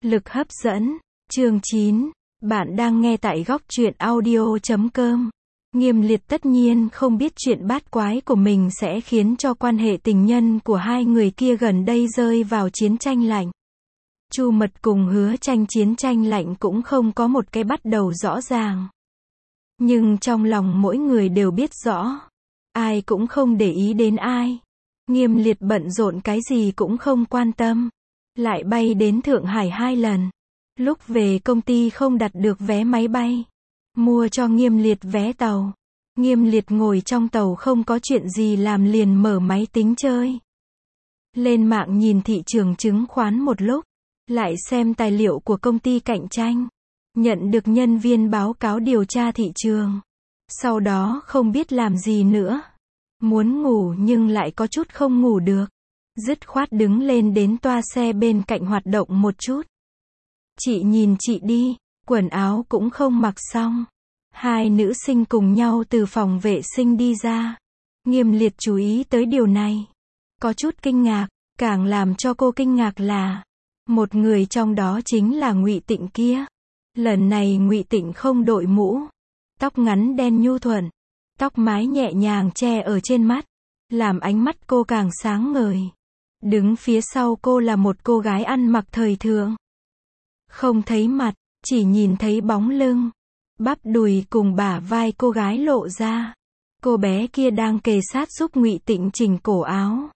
Lực hấp dẫn. Chương 9. Bạn đang nghe tại góc truyện audio.com. Nghiêm Liệt tất nhiên không biết chuyện bát quái của mình sẽ khiến cho quan hệ tình nhân của hai người kia gần đây rơi vào chiến tranh lạnh. Chu Mật cùng Hứa Tranh chiến tranh lạnh cũng không có một cái bắt đầu rõ ràng. Nhưng trong lòng mỗi người đều biết rõ. Ai cũng không để ý đến ai. Nghiêm Liệt bận rộn cái gì cũng không quan tâm. Lại bay đến Thượng Hải 2 lần. Lúc về công ty không đặt được vé máy bay. Mua cho Nghiêm Liệt vé tàu. Nghiêm Liệt ngồi trong tàu không có chuyện gì làm liền mở máy tính chơi. Lên mạng nhìn thị trường chứng khoán một lúc. Lại xem tài liệu của công ty cạnh tranh. Nhận được nhân viên báo cáo điều tra thị trường. Sau đó không biết làm gì nữa. Muốn ngủ nhưng lại có chút không ngủ được. Dứt khoát đứng lên đến toa xe bên cạnh hoạt động một chút. Chị nhìn chị đi, quần áo cũng không mặc xong. Hai nữ sinh cùng nhau từ phòng vệ sinh đi ra. Nghiêm Liệt chú ý tới điều này. Có chút kinh ngạc, càng làm cho cô kinh ngạc là một người trong đó chính là Ngụy Tịnh kia. Lần này Ngụy Tịnh không đội mũ, tóc ngắn đen nhu thuận, tóc mái nhẹ nhàng che ở trên mắt, làm ánh mắt cô càng sáng ngời. Đứng phía sau cô là một cô gái ăn mặc thời thượng. Không thấy mặt, chỉ nhìn thấy bóng lưng, bắp đùi cùng bả vai cô gái lộ ra. Cô bé kia đang kề sát giúp Ngụy Tịnh chỉnh cổ áo.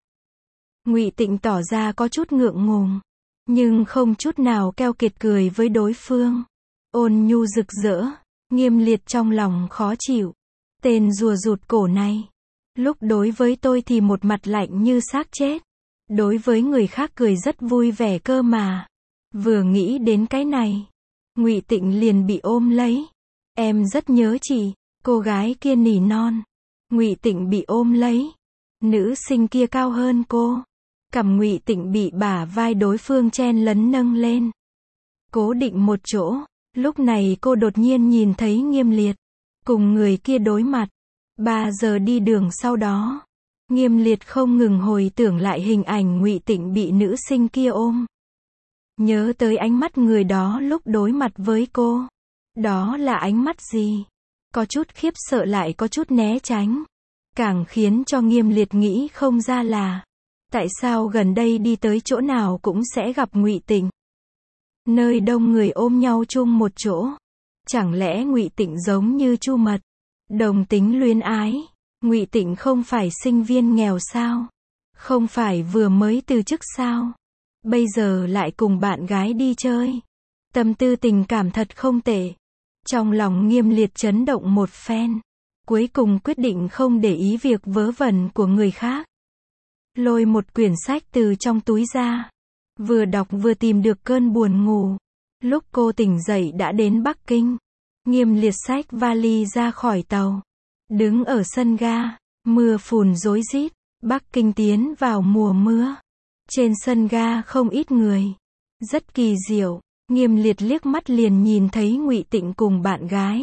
Ngụy Tịnh tỏ ra có chút ngượng ngùng, nhưng không chút nào keo kiệt cười với đối phương. Ôn nhu rực rỡ. Nghiêm Liệt trong lòng khó chịu. Tên rùa rụt cổ này. Lúc đối với tôi thì một mặt lạnh như xác chết. Đối với người khác cười rất vui vẻ cơ mà. Vừa nghĩ đến cái này, Ngụy Tịnh liền bị ôm lấy. Em rất nhớ chị, cô gái kia nỉ non. Ngụy Tịnh bị ôm lấy. Nữ sinh kia cao hơn cô. Cằm Ngụy Tịnh bị bả vai đối phương chen lấn nâng lên. Cố định một chỗ. Lúc này cô đột nhiên nhìn thấy Nghiêm Liệt cùng người kia đối mặt. 3 giờ đi đường sau đó, Nghiêm Liệt không ngừng hồi tưởng lại hình ảnh Ngụy Tịnh bị nữ sinh kia ôm. Nhớ tới ánh mắt người đó lúc đối mặt với cô. Đó là ánh mắt gì? Có chút khiếp sợ lại có chút né tránh. Càng khiến cho Nghiêm Liệt nghĩ không ra là tại sao gần đây đi tới chỗ nào cũng sẽ gặp Ngụy Tịnh. Nơi đông người ôm nhau chung một chỗ. Chẳng lẽ Ngụy Tịnh giống như Chu Mật, đồng tính luyến ái? Ngụy Tịnh không phải sinh viên nghèo sao? Không phải vừa mới từ chức sao? Bây giờ lại cùng bạn gái đi chơi. Tâm tư tình cảm thật không tệ. Trong lòng Nghiêm Liệt chấn động một phen. Cuối cùng quyết định không để ý việc vớ vẩn của người khác. Lôi một quyển sách từ trong túi ra. Vừa đọc vừa tìm được cơn buồn ngủ. Lúc cô tỉnh dậy đã đến Bắc Kinh. Nghiêm Liệt xách vali ra khỏi tàu. Đứng ở sân ga. Mưa phùn rối rít. Bắc Kinh tiến vào mùa mưa. Trên sân ga không ít người. Rất kỳ diệu. Nghiêm Liệt liếc mắt liền nhìn thấy Ngụy Tịnh cùng bạn gái.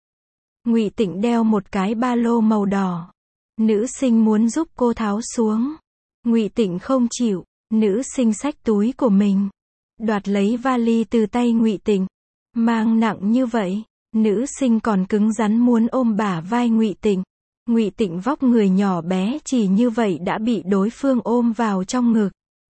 Ngụy Tịnh đeo một cái ba lô màu đỏ. Nữ sinh muốn giúp cô tháo xuống. Ngụy Tịnh không chịu. Nữ sinh xách túi của mình, đoạt lấy vali từ tay Ngụy Tịnh. Mang nặng như vậy, nữ sinh còn cứng rắn muốn ôm bả vai Ngụy Tịnh. Ngụy Tịnh vóc người nhỏ bé chỉ như vậy đã bị đối phương ôm vào trong ngực.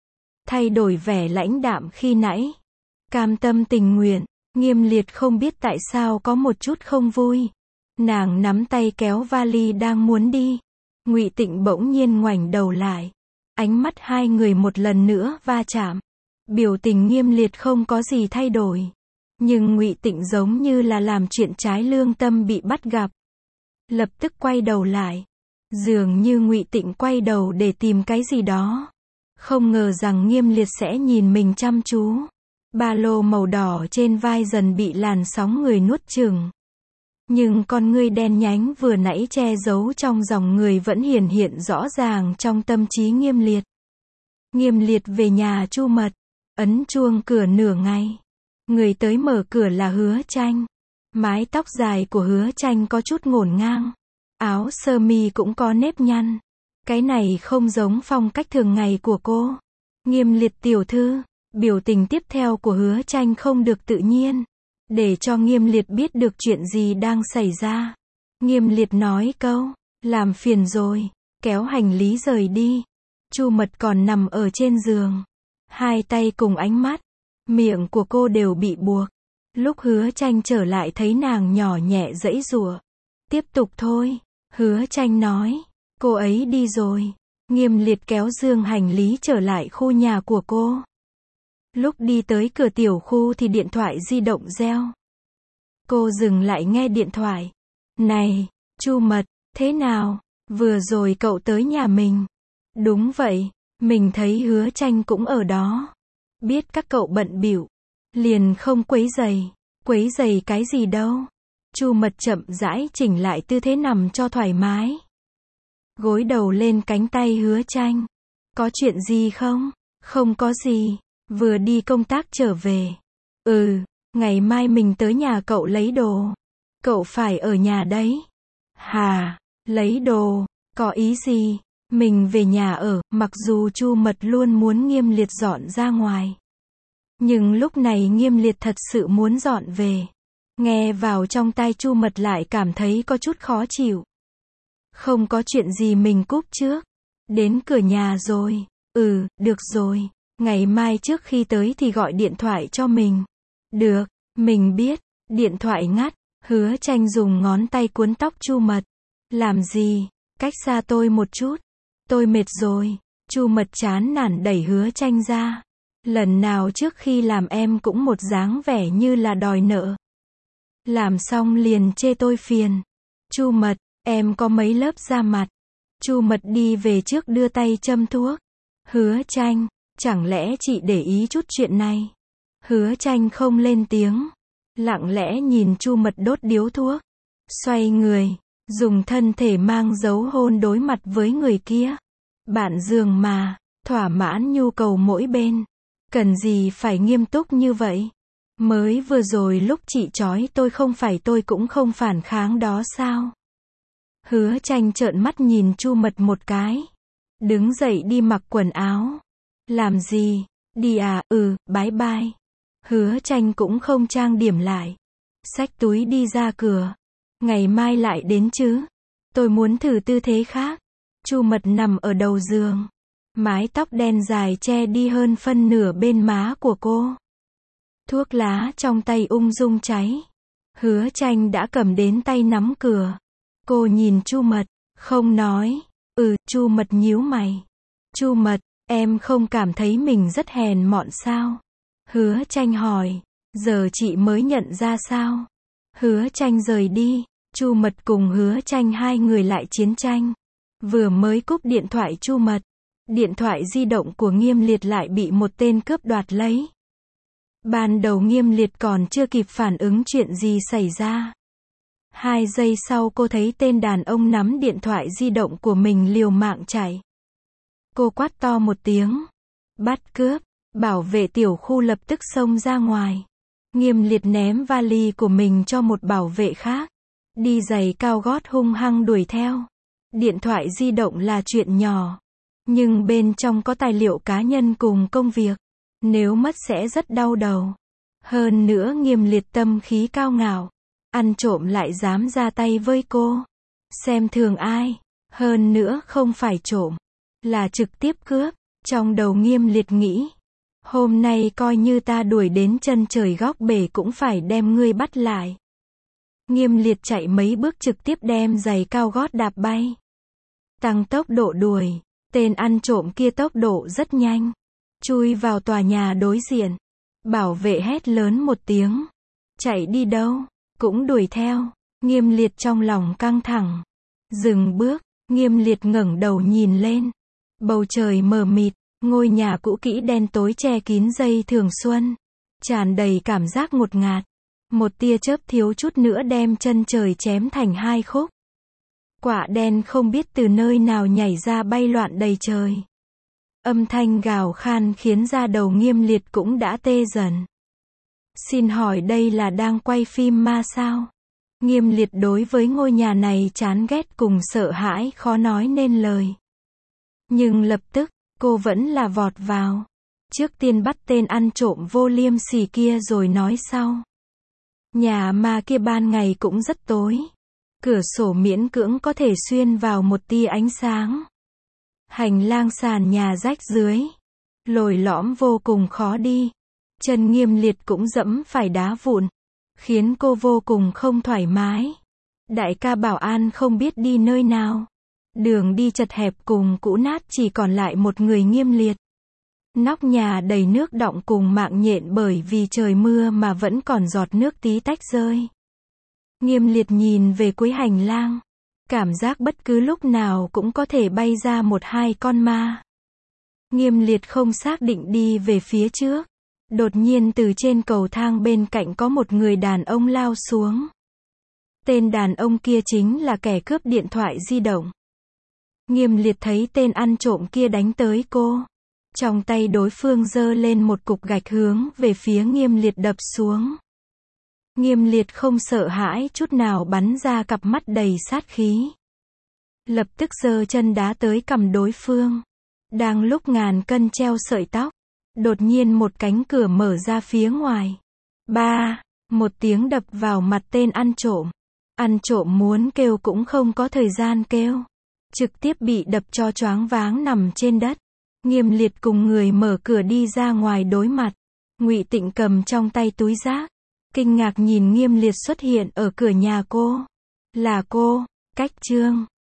Thay đổi vẻ lãnh đạm khi nãy, cam tâm tình nguyện. Nghiêm Liệt không biết tại sao có một chút không vui. Nàng nắm tay kéo vali đang muốn đi. Ngụy Tịnh bỗng nhiên ngoảnh đầu lại. Ánh mắt hai người một lần nữa va chạm. Biểu tình Nghiêm Liệt không có gì thay đổi. Nhưng Ngụy Tịnh giống như là làm chuyện trái lương tâm bị bắt gặp. Lập tức quay đầu lại. Dường như Ngụy Tịnh quay đầu để tìm cái gì đó. Không ngờ rằng Nghiêm Liệt sẽ nhìn mình chăm chú. Ba lô màu đỏ trên vai dần bị làn sóng người nuốt chửng. Nhưng con ngươi đen nhánh vừa nãy che giấu trong dòng người vẫn hiển hiện rõ ràng trong tâm trí Nghiêm Liệt. Nghiêm Liệt về nhà Chu Mật, ấn chuông cửa nửa ngày. Người tới mở cửa là Hứa Tranh. Mái tóc dài của Hứa Tranh có chút ngổn ngang. Áo sơ mi cũng có nếp nhăn. Cái này không giống phong cách thường ngày của cô. Nghiêm Liệt tiểu thư, Biểu tình tiếp theo của Hứa Tranh không được tự nhiên, để cho Nghiêm Liệt biết được chuyện gì đang xảy ra. Nghiêm Liệt nói câu, làm phiền rồi, kéo hành lý rời đi. Chu Mật còn nằm ở trên giường, hai tay cùng ánh mắt, miệng của cô đều bị buộc. Lúc Hứa Tranh trở lại thấy nàng nhỏ nhẹ giãy giụa. Tiếp tục thôi, Hứa Tranh nói, cô ấy đi rồi. Nghiêm Liệt kéo dương hành lý trở lại khu nhà của cô. Lúc đi tới cửa tiểu khu thì điện thoại di động reo. Cô dừng lại nghe điện thoại. Này, Chu Mật, thế nào? Vừa rồi cậu tới nhà mình. Đúng vậy, mình thấy Hứa Tranh cũng ở đó. Biết các cậu bận bịu, liền không quấy rầy. Quấy rầy cái gì đâu? Chu Mật chậm rãi chỉnh lại tư thế nằm cho thoải mái. Gối đầu lên cánh tay Hứa Tranh. Có chuyện gì không? Không có gì, vừa đi công tác trở về. Ngày mai mình tới nhà cậu lấy đồ. Cậu phải ở nhà đấy. Hà, lấy đồ, có ý gì? Mình về nhà ở, mặc dù Chu Mật luôn muốn Nghiêm Liệt dọn ra ngoài. Nhưng lúc này Nghiêm Liệt thật sự muốn dọn về. Nghe vào trong tai Chu Mật lại cảm thấy có chút khó chịu. Không có chuyện gì mình cúp trước. Đến cửa nhà rồi. Được rồi. Ngày mai trước khi tới thì gọi điện thoại cho mình. Được, mình biết. Điện thoại ngắt. Hứa Tranh dùng ngón tay cuốn tóc Chu Mật. Làm gì? Cách xa tôi một chút. Tôi mệt rồi. Chu Mật chán nản đẩy Hứa Tranh ra. Lần nào trước khi làm em cũng một dáng vẻ như là đòi nợ. Làm xong liền chê tôi phiền. Chu Mật, em có mấy lớp da mặt. Chu Mật đi về trước đưa tay châm thuốc. Hứa Tranh, chẳng lẽ chị để ý chút chuyện này? Hứa Tranh không lên tiếng, lặng lẽ nhìn Chu Mật đốt điếu thuốc. Xoay người, dùng thân thể mang dấu hôn đối mặt với người kia. Bạn giường mà, thỏa mãn nhu cầu mỗi bên. Cần gì phải nghiêm túc như vậy? Mới vừa rồi lúc chị trói tôi cũng không phản kháng đó sao? Hứa Tranh trợn mắt nhìn Chu Mật một cái. Đứng dậy đi mặc quần áo. Làm gì? Đi à? Bye bye. Hứa Tranh cũng không trang điểm lại. Xách túi đi ra cửa. Ngày mai lại đến chứ? Tôi muốn thử tư thế khác. Chu Mật nằm ở đầu giường. Mái tóc đen dài che đi hơn phân nửa bên má của cô. Thuốc lá trong tay ung dung cháy. Hứa Tranh đã cầm đến tay nắm cửa. Cô nhìn Chu Mật, không nói. Chu Mật nhíu mày. Chu Mật, em không cảm thấy mình rất hèn mọn sao? Hứa Tranh hỏi. Giờ chị mới nhận ra sao? Hứa Tranh rời đi. Chu Mật cùng Hứa Tranh hai người lại chiến tranh. Vừa mới cúp điện thoại Chu Mật, điện thoại di động của Nghiêm Liệt lại bị một tên cướp đoạt lấy. Ban đầu Nghiêm Liệt còn chưa kịp phản ứng chuyện gì xảy ra. 2 giây sau cô thấy tên đàn ông nắm điện thoại di động của mình liều mạng chạy. Cô quát to một tiếng. Bắt cướp. Bảo vệ tiểu khu lập tức xông ra ngoài. Nghiêm Liệt ném vali của mình cho một bảo vệ khác. Đi giày cao gót hung hăng đuổi theo. Điện thoại di động là chuyện nhỏ. Nhưng bên trong có tài liệu cá nhân cùng công việc. Nếu mất sẽ rất đau đầu. Hơn nữa Nghiêm Liệt tâm khí cao ngạo. Ăn trộm lại dám ra tay với cô. Xem thường ai. Hơn nữa không phải trộm, là trực tiếp cướp. Trong đầu Nghiêm Liệt nghĩ. Hôm nay coi như ta đuổi đến chân trời góc bể cũng phải đem ngươi bắt lại. Nghiêm Liệt chạy mấy bước trực tiếp đem giày cao gót đạp bay. Tăng tốc độ đuổi. Tên ăn trộm kia tốc độ rất nhanh. Chui vào tòa nhà đối diện. Bảo vệ hét lớn một tiếng. Chạy đi đâu? Cũng đuổi theo. Nghiêm Liệt trong lòng căng thẳng. Dừng bước. Nghiêm Liệt ngẩng đầu nhìn lên. Bầu trời mờ mịt. Ngôi nhà cũ kỹ đen tối che kín dây thường xuân. Tràn đầy cảm giác ngột ngạt. Một tia chớp thiếu chút nữa đem chân trời chém thành 2 khúc. Quạ đen không biết từ nơi nào nhảy ra bay loạn đầy trời. Âm thanh gào khan khiến da đầu Nghiêm Liệt cũng đã tê dần. Xin hỏi đây là đang quay phim ma sao? Nghiêm Liệt đối với ngôi nhà này chán ghét cùng sợ hãi khó nói nên lời. Nhưng lập tức, cô vẫn là vọt vào. Trước tiên bắt tên ăn trộm vô liêm sỉ kia rồi nói sau. Nhà ma kia ban ngày cũng rất tối. Cửa sổ miễn cưỡng có thể xuyên vào một tia ánh sáng. Hành lang sàn nhà rách dưới. Lồi lõm vô cùng khó đi. Chân Nghiêm Liệt cũng dẫm phải đá vụn. Khiến cô vô cùng không thoải mái. Đại ca bảo an không biết đi nơi nào. Đường đi chật hẹp cùng cũ nát, chỉ còn lại một người Nghiêm Liệt. Nóc nhà đầy nước đọng cùng mạng nhện bởi vì trời mưa mà vẫn còn giọt nước tí tách rơi. Nghiêm Liệt nhìn về cuối hành lang. Cảm giác bất cứ lúc nào cũng có thể bay ra một hai con ma. Nghiêm Liệt không xác định đi về phía trước. Đột nhiên từ trên cầu thang bên cạnh có một người đàn ông lao xuống. Tên đàn ông kia chính là kẻ cướp điện thoại di động. Nghiêm Liệt thấy tên ăn trộm kia đánh tới cô. Trong tay đối phương giơ lên một cục gạch hướng về phía Nghiêm Liệt đập xuống. Nghiêm Liệt không sợ hãi chút nào, bắn ra cặp mắt đầy sát khí. Lập tức giơ chân đá tới cằm đối phương. Đang lúc ngàn cân treo sợi tóc, đột nhiên một cánh cửa mở ra phía ngoài. Ba, một tiếng đập vào mặt tên ăn trộm. Ăn trộm muốn kêu cũng không có thời gian kêu. Trực tiếp bị đập cho choáng váng nằm trên đất. Nghiêm Liệt cùng người mở cửa đi ra ngoài đối mặt. Ngụy Tịnh cầm trong tay túi rác. Kinh ngạc nhìn Nghiêm Liệt xuất hiện ở cửa nhà cô. Là cô, Cách Trương.